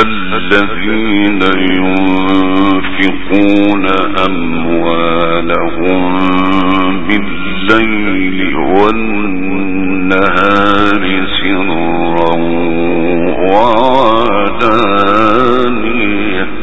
الذين ينفقون أموالهم بالليل والنهار سرا وعلانية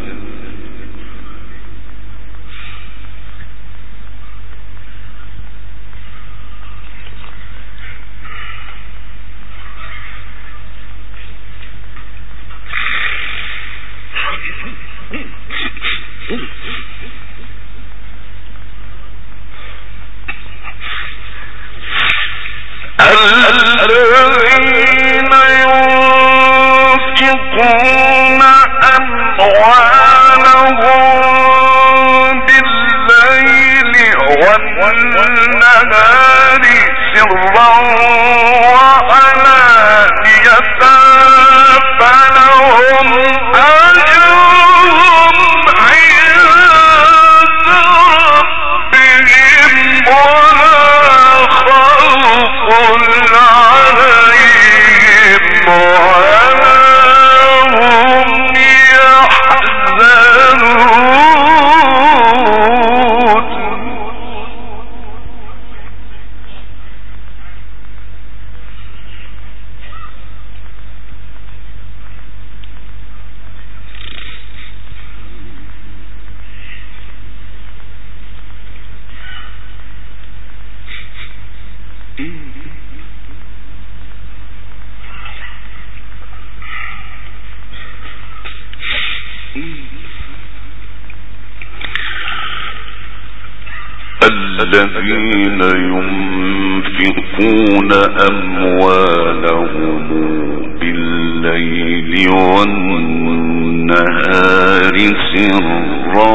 الذين ينفقون أموالهم بالليل والنهار سرا وعلانية فلهم أجرهم عند ربهم ولا خوف عليهم ولا هم يحزنون الذين ينفقون أموالهم بالليل والنهار سرا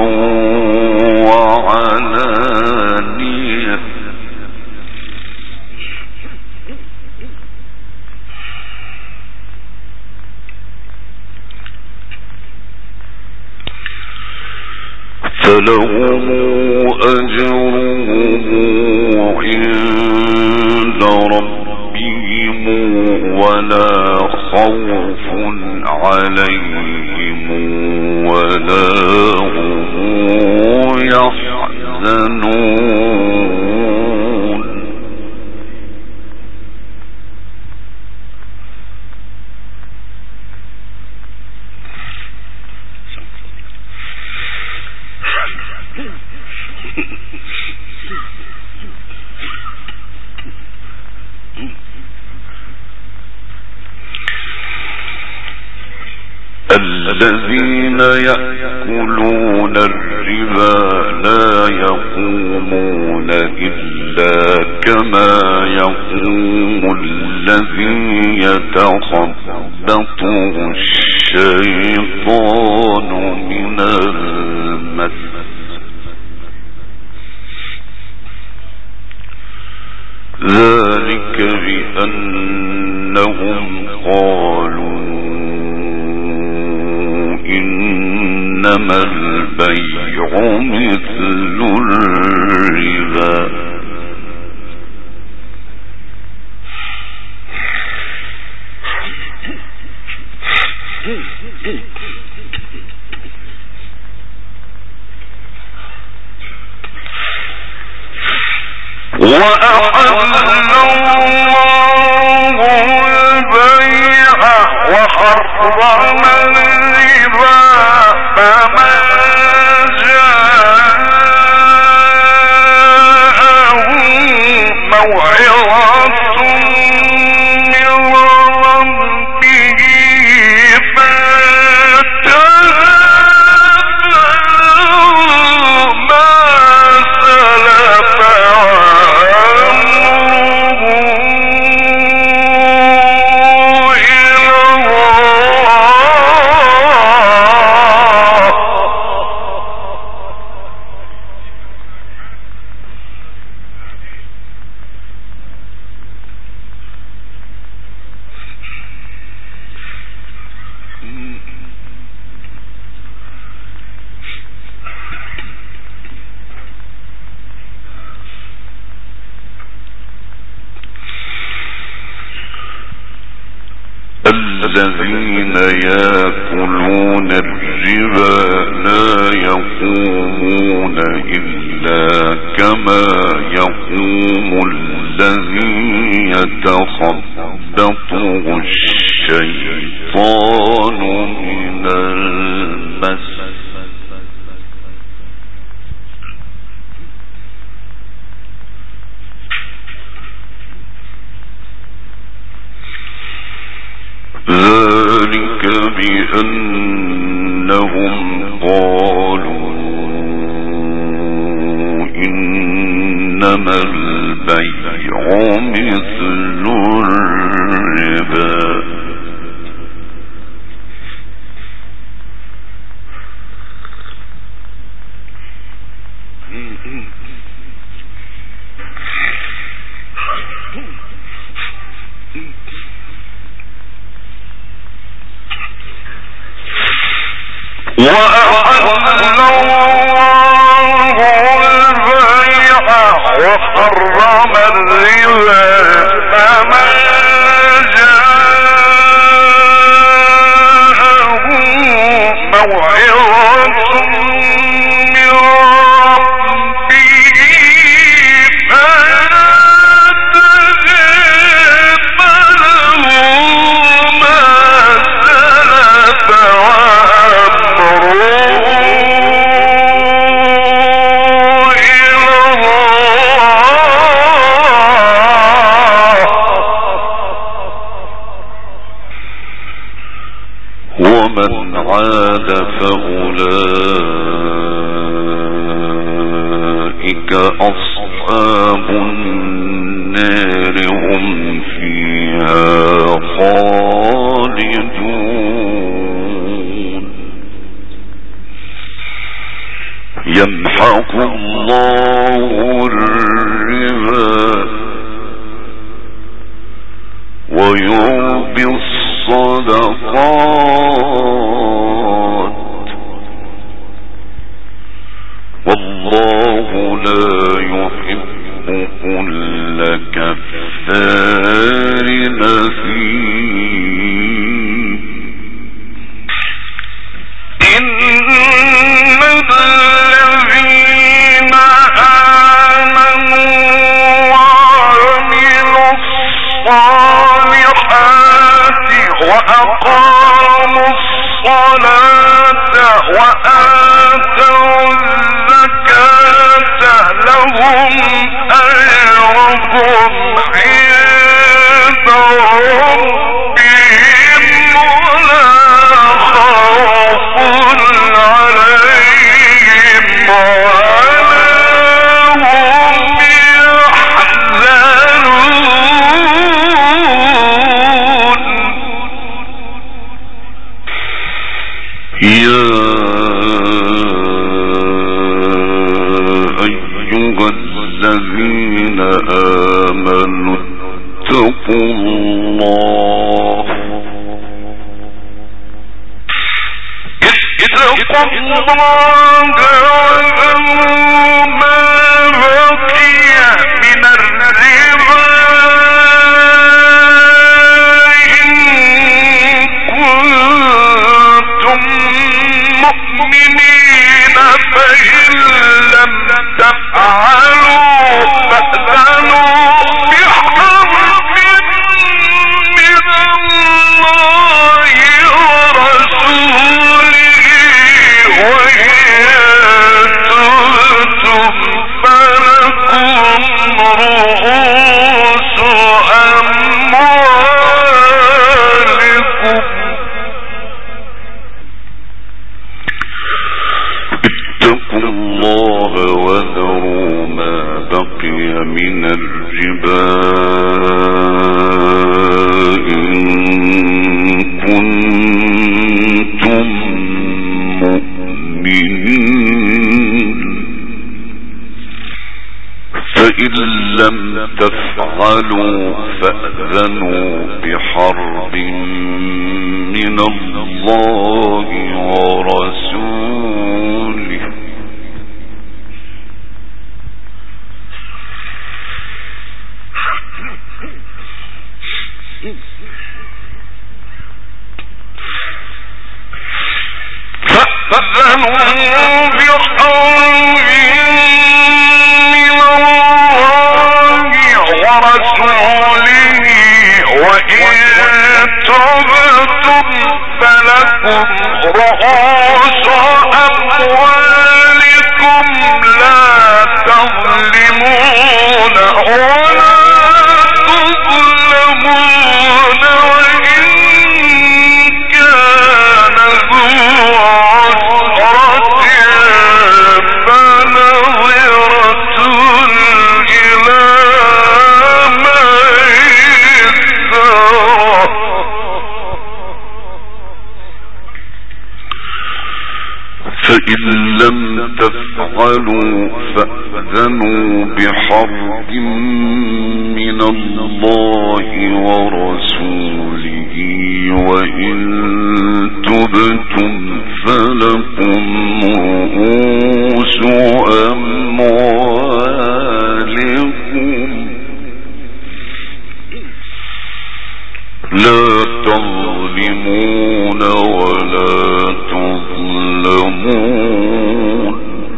وعلانية فلهم أجرهم عند ربهم ولا خوف عليهم ولا هم يحزنون الذين يأكلون الربا لا يقومون إلا كما يقوم الذي يتخبطه الشيطان من المس ذلك بأنهم قالوا إنما البيع مثل الربا وأحل الله البيع وحرم الربا فمن جاءه موعظة من ربه فاتبعوا ما سلف عنه إلى الله الذين يأكلون الربا لا يقومون إلا كما يقوم الذي يتخبطه الشيطان من المس. ذلك بأنهم قالوا إنما البيع مثل الربا وأحل الله البيع وحرم الربا فمن جاءه موعظة من ربه فليستجب له ما سلف ومن عاد فأولئك أصحاب النار هم فيها خالدون يمحق الله الربا ويربي الصدقات والله لا يحب كل كفار أثيم. إن الذين آمنوا وعملوا الصالحات وأقاموا الصلاة وآتوا الزكاة لهم أجرهم عند ربهم ولا خوف عليهم ولا هم يحزنون. يا أيها الذين آمنوا اتقوا الله وذروا ما بقي من الربا إن كنتم مؤمنين فإن لم تفعلوا فأذنوا بحرب من الله ورسوله وإن تبتم فلكم رؤوس أموالكم. اتقوا الله وذروا ما بقي من الربا إن كنتم مؤمنين فإن لم تفعلوا فأذنوا بحرب من الله ورسوله فأذنوا بحرب من الله ورسوله وإن تبتم فلكم رؤوس أموالكم لا تظلمون ولا تظلمون وإن كان ذو عسرة فنظرة إلى ميسرة فإن لم تفعلوا فأذنوا بحرب من الله ورسوله وإن تبتم فلكم رؤوس أموالكم لا تظلمون ولا تظلمون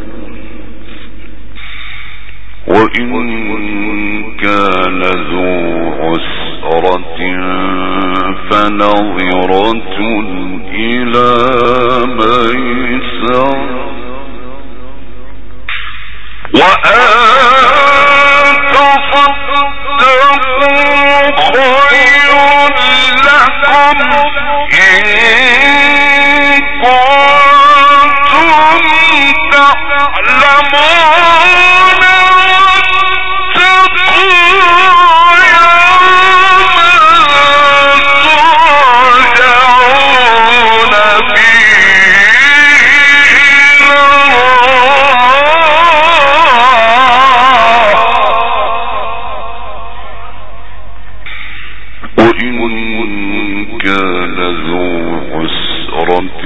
وإن كان ذو عسرة فنظرة إلى ميسر وأن تصدقوا خير لكم إن كنتم تعلمون واتقوا يوما ترجعون فيه إلى الله وإن كان ذو عسرة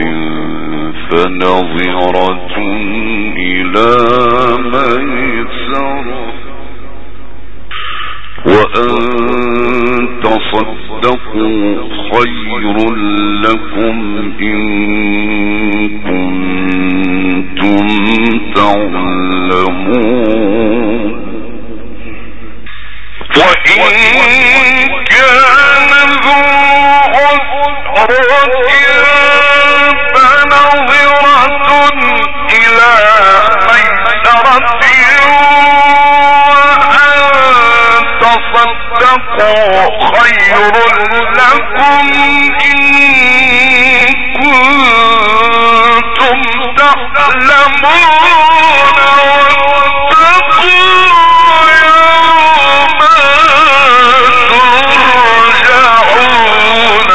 فنظرة إلى ميسرة وأن تصدقوا خير لكم إن كنتم تعلمون وإن كان ذو عسرة فنظرة إلى ميسرة وأن تصدقوا خير لكم إن كنتم تعلمون واتقوا يوما ترجعون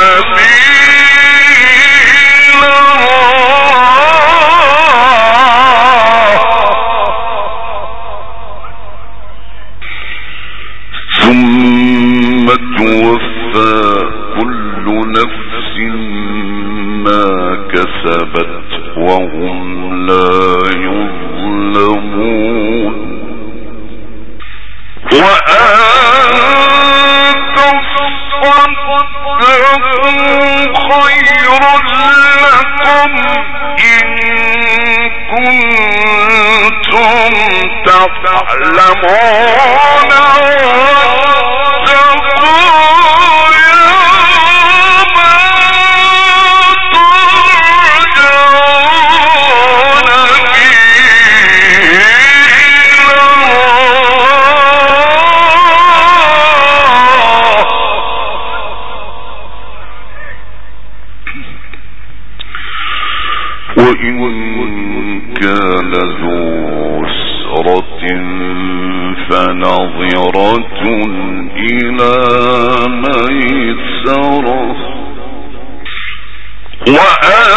فيه إلى الله ثم توفى كل نفس ما كسبت وهم لا يظلمون وأن تصدقوا خير لكم إن كنتم تعلمون وإن كان ذو عسرة فنظرة إلى ميسرة وأن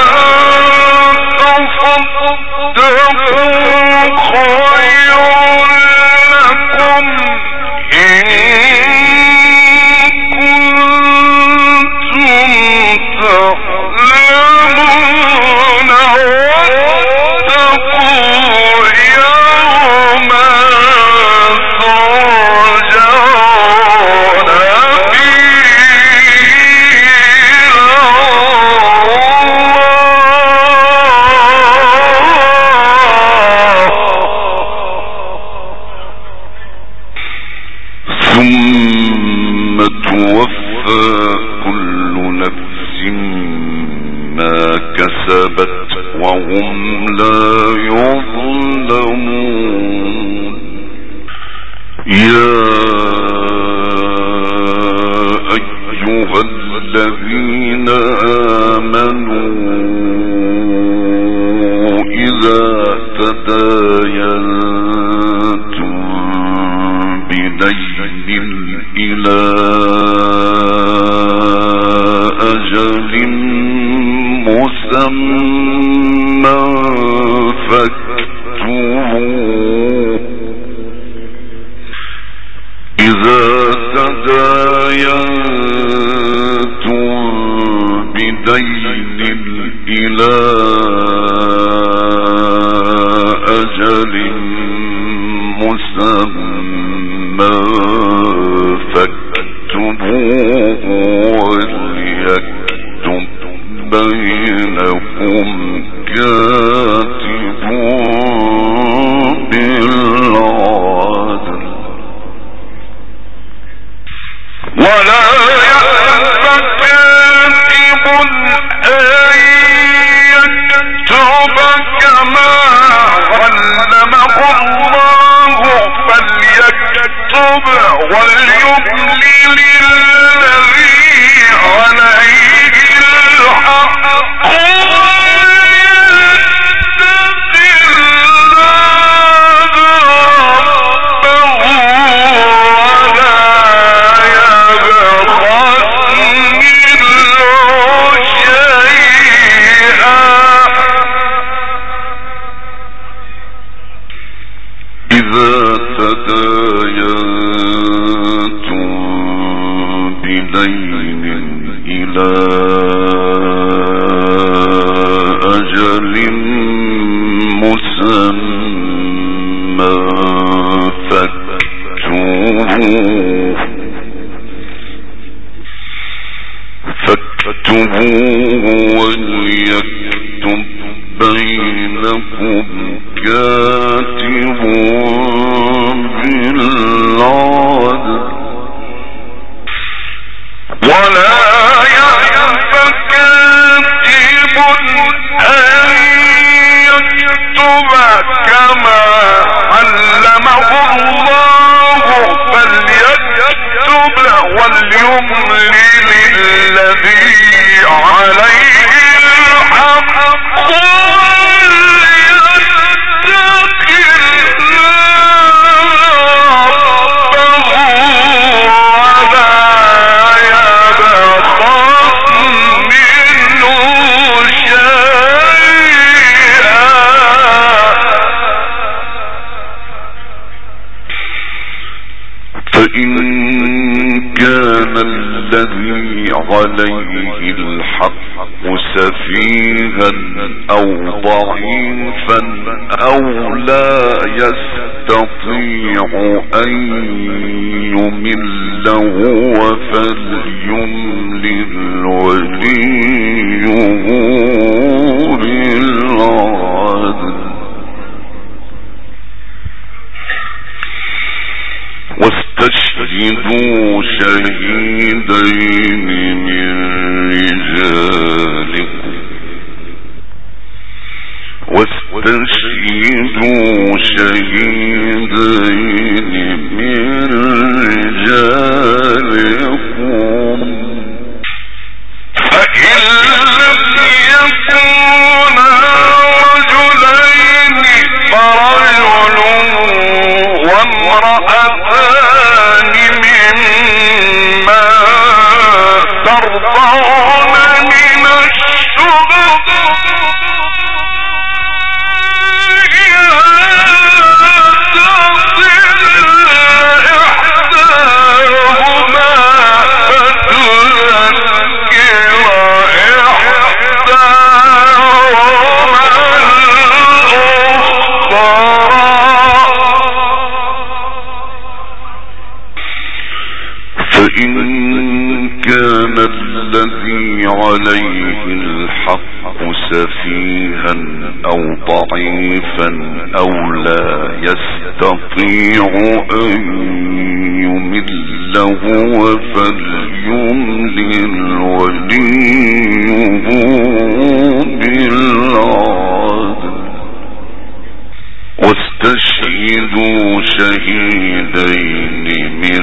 تصدقوا خير لكم إن كنتم تعلمون واتقوا يوما ترجعون فيه إلى الله ما كسبت وهم لا يظلمون يا أيها الذين آمنوا إذا تداينتم بدين إلى أجل مسمى فاكتبوه إذا تداينتم بدين إلى أجل مسمى فاكتبوه وليكتب بينكم كاتب بالعدل ولا يأب كاتب أن يكتب كما علمه الله فليكتب وليملل الذي عليه الحق فاكتبوه وليكتب بينكم كاتب بالعدل ولا يأب كاتب أن يكتب كما علمه الله فليكتب وليملل الذي عليه الحق وليتق الله ولا يبخس منه شيئا فإن كان الذي عليه الحق سفيها أو ضعيفا أو لا يستطيع أن يمل هو فليملل وليه بالعدل واستشهدوا شهيدين من رجالكم فإن لم يكونا رجلين فرجل وامرأتان ممن ترضون من الشهداء فإن كان الذي عليه الحق سفيها أو ضعيفا أو لا يستطيع أن يمل هو فليملل وليه شهيدين من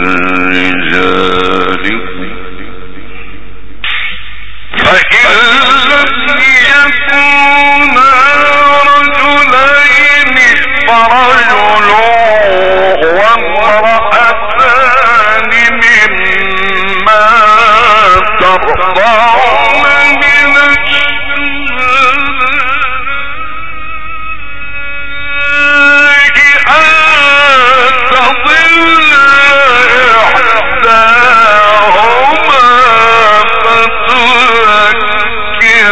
رجالكم فإن لم يكونا رجلين فرجل وامرأتان مما ترضون من الشهداء أن تضل إحداهما فتذكر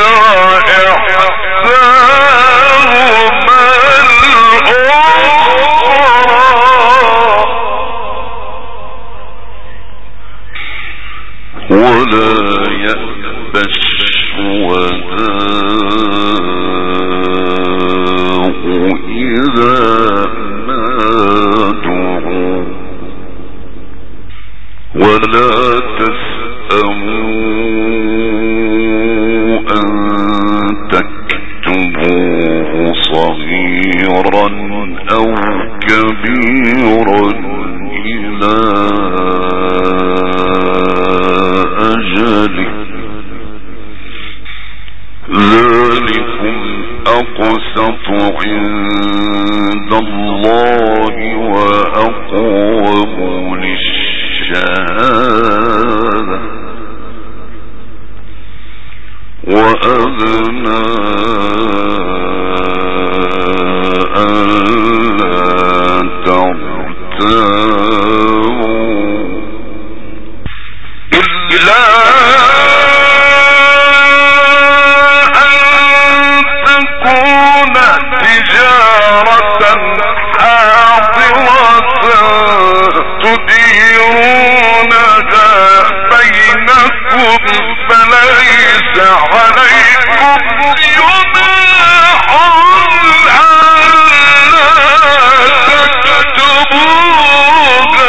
إحداهما الأخرى ولا يأبى الشهداء إذا ما دعوا ولا تسأموا أن تكتبوه صغيرا أو كبيرا إلى أجله ذلكم أقسط عند الله وأقوم للشهادة وأدنى ألا ترتابوا إلا تجارة حاضرة تديرونها بينكم فليس عليكم جناح ألا تكتبوها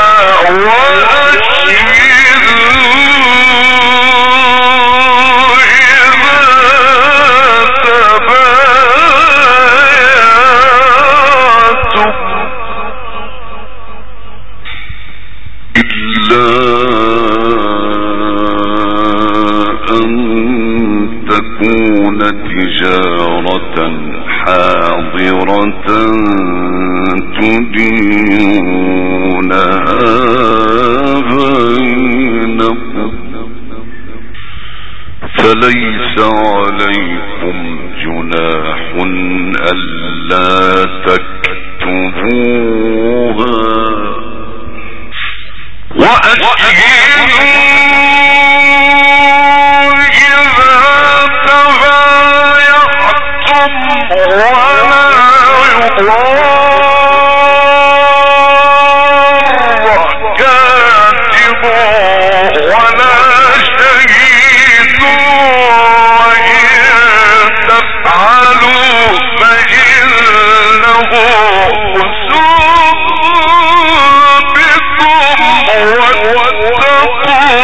تجارة حاضرة تديرونها بينكم فليس عليكم جناح ألا تكتبوها وأشهدوا ولا يضار كاتب ولا شهيد وإن تفعلوا فإنه فسوق بكم واتقوا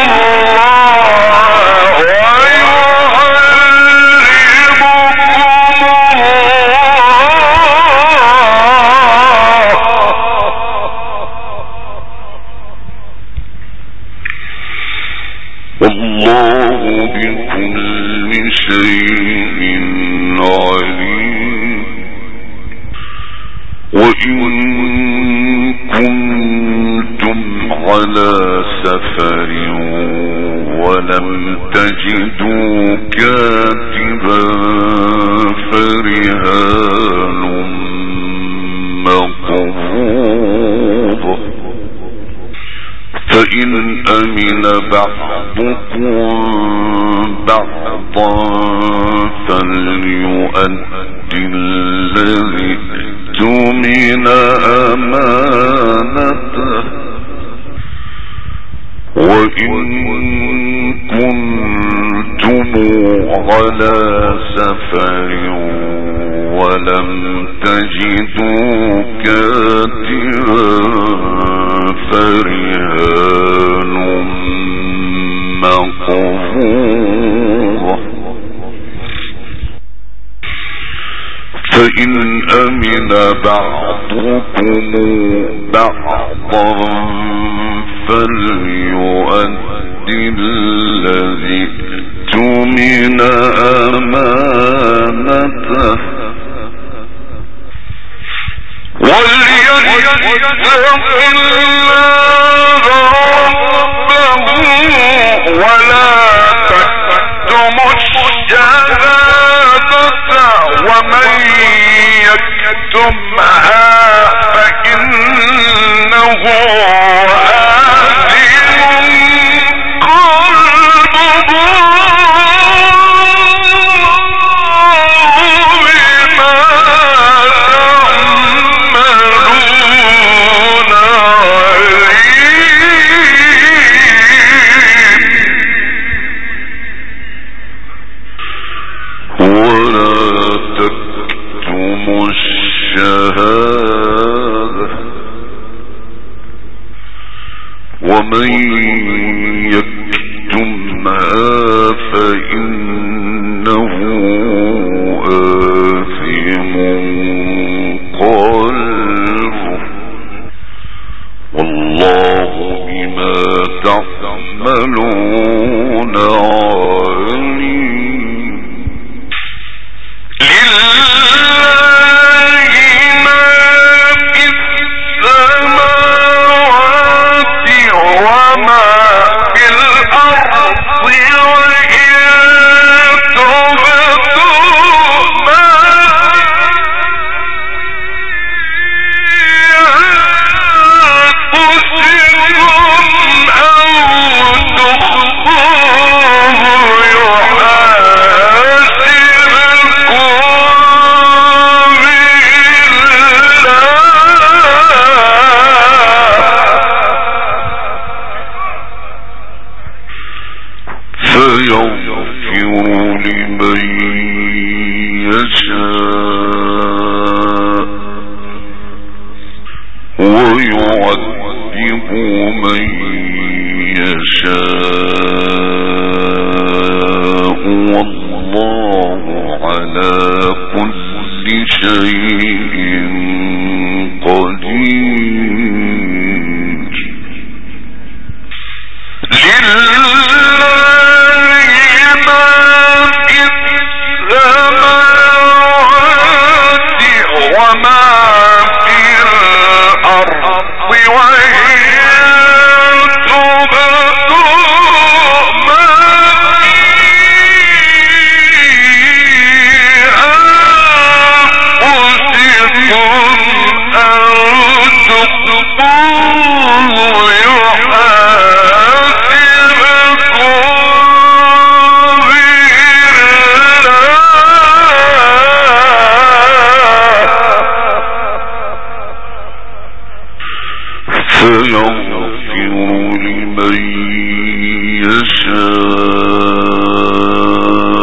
والله بكل شيء عليم وإن كنتم على سفر ولم تجدوا كاتبا فرهان مقبوض فإن أمن بعضكم بعضا فليؤدي الذي اؤتمن أمانته وإن كنتم على سفر ولم تجدوا كاتبا فرهان مقبوض فإن أمن بعضكم بعضا فليؤدي الذي اؤتمن أمانته وليتق الله ربه ولا تكتموا الشهادة ومن يكتمها فإنه آثم قلبه بما تعملون عليم ولا تكتموا الشهادة ومن يكتمها فإنه آثم قلبه والله بما تعملون عليم لله ما في السماوات وما في الأرض وإن تبدوا ما أنفسكم أو تخفوه فيغفر لمن يشاء ويعذب من يشاء والله على كل شيء قدير وما في الأرض وإن تبدوا ما في أنفسكم أو تخفوه فيغفر لمن يشاء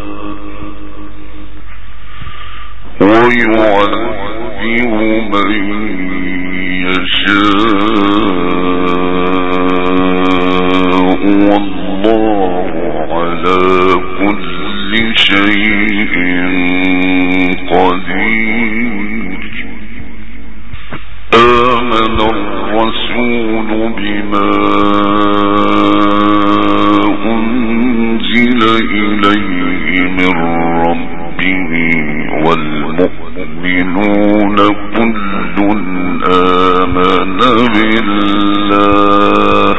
ويعذب من يشاء والله على كل شيء قدير آمن الرسول بما أنزل إليه من ربه والمؤمنون كل آمن بالله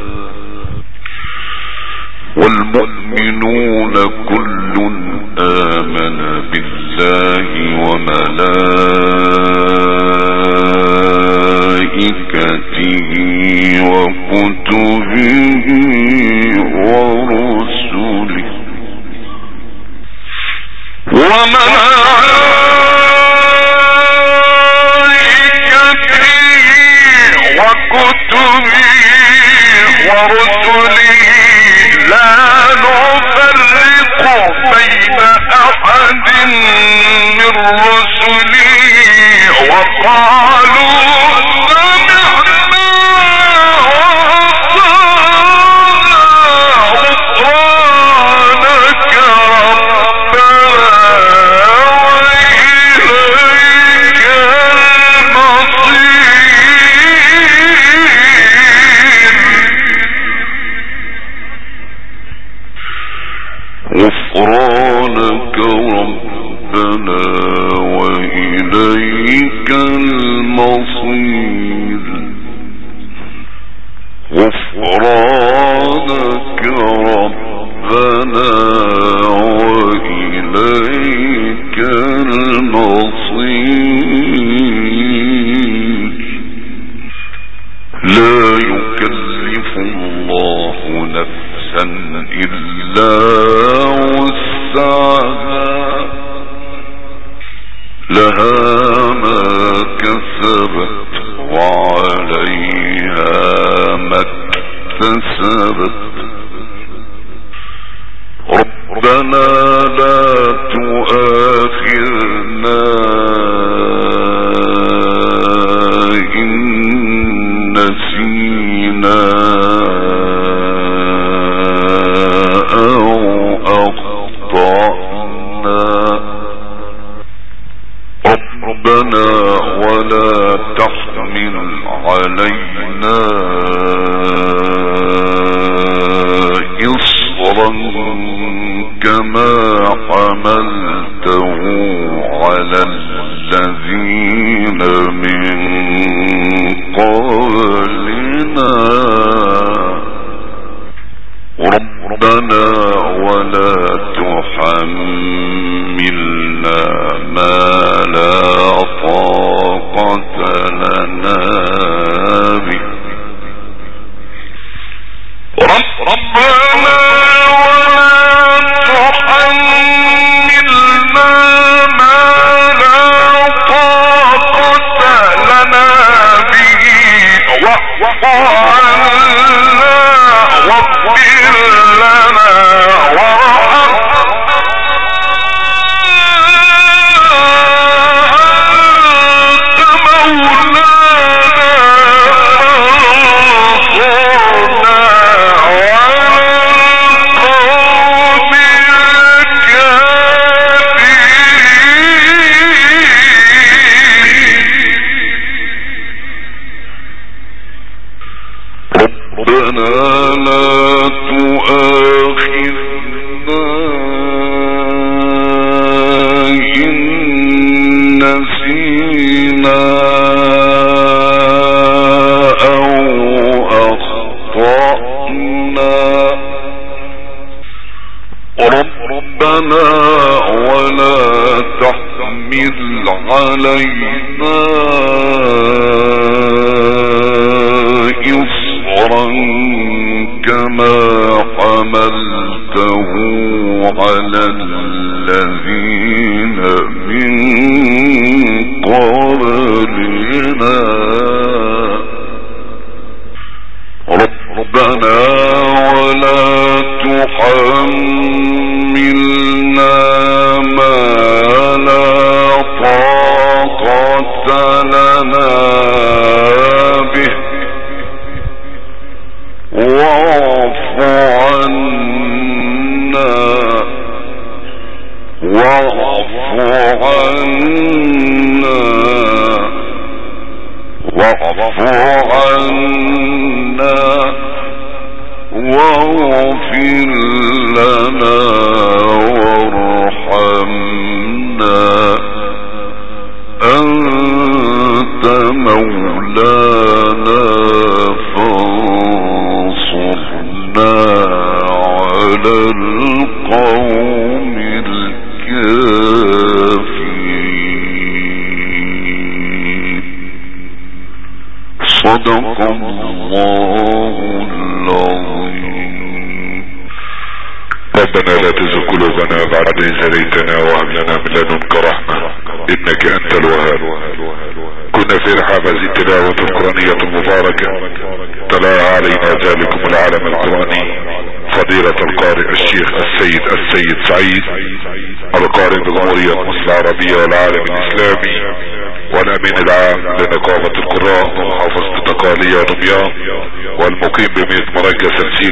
وملائكته وكتبه ورسله لا نفرق بين أحد من رسله وقالوا سمعنا وأطعنا غفرانك ربنا وإليك غفرانك ربنا وإليك المصير غفرانك ربنا وإليك المصير لا يكلف الله نفسا إلا وسعها لها ما كسبت وعليها ما اكتسبت ربنا لا تؤاخذنا إن نسينا أو أخطأنا ربنا ولا تحمل علينا إصرا كما حملته على الذين من قبلنا ربنا ولا تحملنا ما لا طاقة لنا به ربنا ولا تحملنا ما لا طاقة لنا به واعف عنا واغفر لنا وارحمنا أنت مولانا فانصرنا على القوم الكافرين ربنا لا تؤاخذنا إن نسينا أو أخطأنا ربنا ولا تحمل علينا إصرا كما حملته على الذين من قبلنا ربنا ولا تحملنا ما لا طاقة لنا به واعف عنا واغفر لنا وارحمنا أنت مولانا فانصرنا على القوم الكافرين صدق الله العظيم. ربنا لا تزغ قلوبنا بعد إذ هديتنا وهب لنا من لدنك رحمة إنك أنت الوهاب. كنا في رحاب هذه التلاوة القرآنية المباركة تلا علينا ذلكم العالم القرآني فضيلة القارئ الشيخ السيد سعيد القارئ بجمهورية مصر العربية والعالم الإسلامي والأمين العام لنقابة القراء ومحافظة الدقهلية دمياط والمقيم ب100 مركز